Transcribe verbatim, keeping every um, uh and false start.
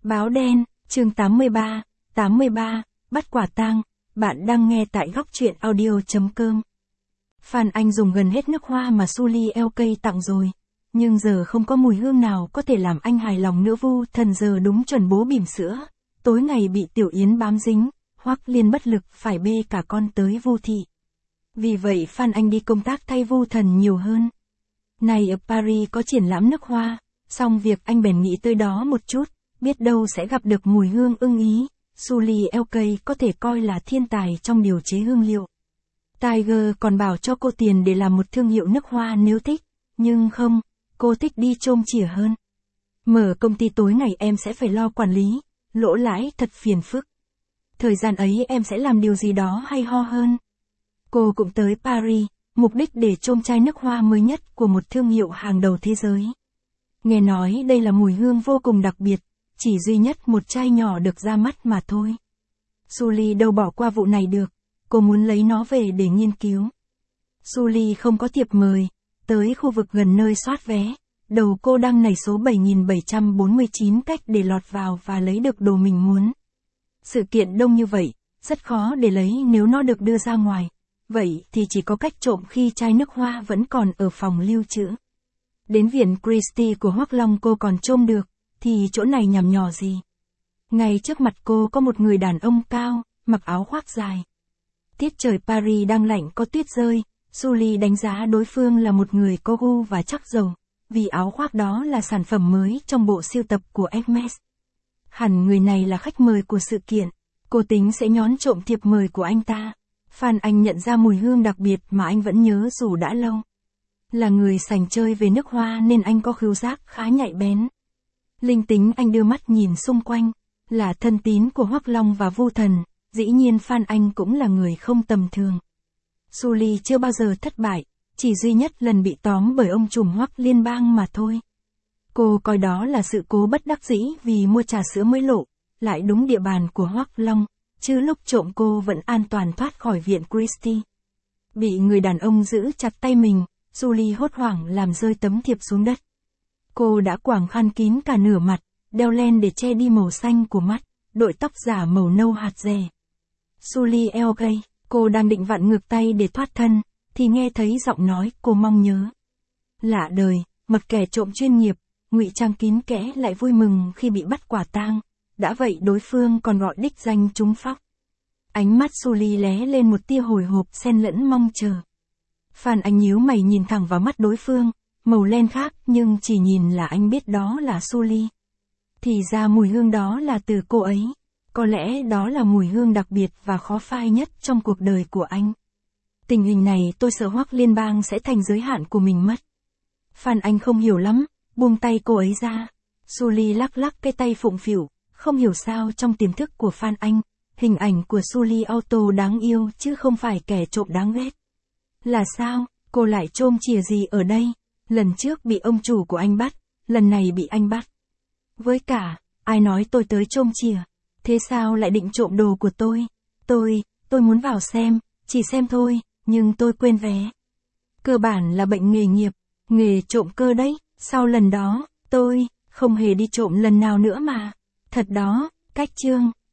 Báo đen, chương tám mươi ba, tám mươi ba, bắt quả tang. Bạn đang nghe tại góc truyện audio chấm com. Phan Anh dùng gần hết nước hoa mà Sully lờ ca tặng rồi. Nhưng giờ không có mùi hương nào có thể làm anh hài lòng nữa. Vu Thần giờ đúng chuẩn bố bỉm sữa. Tối ngày bị Tiểu Yến bám dính, Hoắc Liên bất lực phải bê cả con tới Vu thị. Vì vậy Phan Anh đi công tác thay Vu Thần nhiều hơn. Này ở Paris có triển lãm nước hoa, xong việc anh bèn nghĩ tới đó một chút, biết đâu sẽ gặp được mùi hương ưng ý. Sully lờ ca có thể coi là thiên tài trong điều chế hương liệu. Tiger còn bảo cho cô tiền để làm một thương hiệu nước hoa nếu thích, nhưng không, cô thích đi chôm chỉa hơn. Mở công ty tối ngày em sẽ phải lo quản lý, lỗ lãi thật phiền phức. Thời gian ấy em sẽ làm điều gì đó hay ho hơn. Cô cũng tới Paris, mục đích để chôm chai nước hoa mới nhất của một thương hiệu hàng đầu thế giới. Nghe nói đây là mùi hương vô cùng đặc biệt, chỉ duy nhất một chai nhỏ được ra mắt mà thôi. Sully đâu bỏ qua vụ này được, cô muốn lấy nó về để nghiên cứu. Sully không có thiệp mời, tới khu vực gần nơi soát vé, đầu cô đang nảy số bảy nghìn bảy trăm bốn mươi chín cách để lọt vào và lấy được đồ mình muốn. Sự kiện đông như vậy, rất khó để lấy nếu nó được đưa ra ngoài, vậy thì chỉ có cách trộm khi chai nước hoa vẫn còn ở phòng lưu trữ. Đến viện Christie của Hoắc Long cô còn trôm được, thì chỗ này nhằm nhò gì. Ngay trước mặt cô có một người đàn ông cao, mặc áo khoác dài. Tiết trời Paris đang lạnh có tuyết rơi, Sully đánh giá đối phương là một người có gu và chắc giàu, vì áo khoác đó là sản phẩm mới trong bộ sưu tập của Hermes. Hẳn người này là khách mời của sự kiện, cô tính sẽ nhón trộm thiệp mời của anh ta. Phan Anh nhận ra mùi hương đặc biệt mà anh vẫn nhớ dù đã lâu. Là người sành chơi về nước hoa nên anh có khứu giác khá nhạy bén. Linh tính anh đưa mắt nhìn xung quanh, là thân tín của Hoắc Long và Vu Thần, dĩ nhiên Phan Anh cũng là người không tầm thường. Sully chưa bao giờ thất bại, chỉ duy nhất lần bị tóm bởi ông trùm Hoắc Liên bang mà thôi. Cô coi đó là sự cố bất đắc dĩ vì mua trà sữa mới lộ, lại đúng địa bàn của Hoắc Long, chứ lúc trộm cô vẫn an toàn thoát khỏi viện Christie. Bị người đàn ông giữ chặt tay mình, Sully hốt hoảng làm rơi tấm thiệp xuống đất. Cô đã quàng khăn kín cả nửa mặt, đeo len để che đi màu xanh của mắt, đội tóc giả màu nâu hạt dẻ. Sully lờ ca, cô đang định vặn ngược tay để thoát thân, thì nghe thấy giọng nói cô mong nhớ. Lạ đời, một kẻ trộm chuyên nghiệp, ngụy trang kín kẽ lại vui mừng khi bị bắt quả tang, đã vậy đối phương còn gọi đích danh trúng phóc. Ánh mắt Sully lé lên một tia hồi hộp xen lẫn mong chờ. Phan Anh nhíu mày nhìn thẳng vào mắt đối phương, màu len khác nhưng chỉ nhìn là anh biết đó là Sully. Thì ra mùi hương đó là từ cô ấy, có lẽ đó là mùi hương đặc biệt và khó phai nhất trong cuộc đời của anh. Tình hình này tôi sợ Hoắc Liên bang sẽ thành giới hạn của mình mất. Phan Anh không hiểu lắm, buông tay cô ấy ra. Sully lắc lắc cái tay phụng phịu, không hiểu sao trong tiềm thức của Phan Anh, hình ảnh của Sully Auto đáng yêu chứ không phải kẻ trộm đáng ghét. Là sao, cô lại trôm chìa gì ở đây? Lần trước bị ông chủ của anh bắt, lần này bị anh bắt. Với cả, ai nói tôi tới trôm chìa? Thế sao lại định trộm đồ của tôi? Tôi, tôi muốn vào xem, chỉ xem thôi, nhưng tôi quên vé. Cơ bản là bệnh nghề nghiệp, nghề trộm cơ đấy, sau lần đó, tôi, không hề đi trộm lần nào nữa mà. Thật đó, cách chương,